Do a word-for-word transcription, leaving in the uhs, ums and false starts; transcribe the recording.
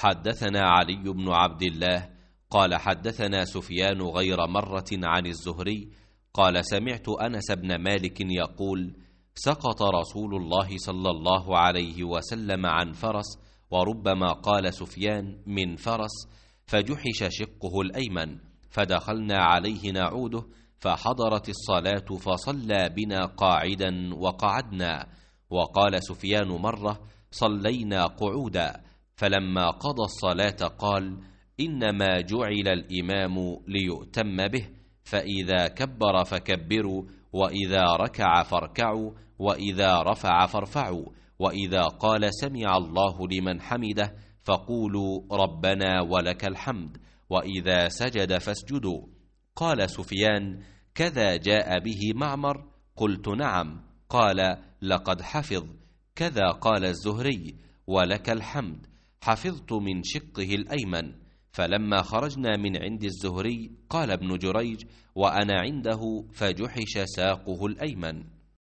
حدثنا علي بن عبد الله قال حدثنا سفيان غير مرة عن الزهري قال سمعت أنس بن مالك يقول سقط رسول الله صلى الله عليه وسلم عن فرس، وربما قال سفيان من فرس، فجحش شقه الأيمن، فدخلنا عليه نعوده، فحضرت الصلاة فصلى بنا قاعدا وقعدنا. وقال سفيان مرة صلينا قعودا، فلما قضى الصلاة قال إنما جعل الإمام ليؤتم به، فإذا كبر فكبروا، وإذا ركع فاركعوا، وإذا رفع فارفعوا، وإذا قال سمع الله لمن حمده فقولوا ربنا ولك الحمد، وإذا سجد فاسجدوا. قال سفيان كذا جاء به معمر؟ قلت نعم. قال لقد حفظ. كذا قال الزهري ولك الحمد، حفظت من شقه الأيمن. فلما خرجنا من عند الزهري قال ابن جريج وأنا عنده فجحش ساقه الأيمن.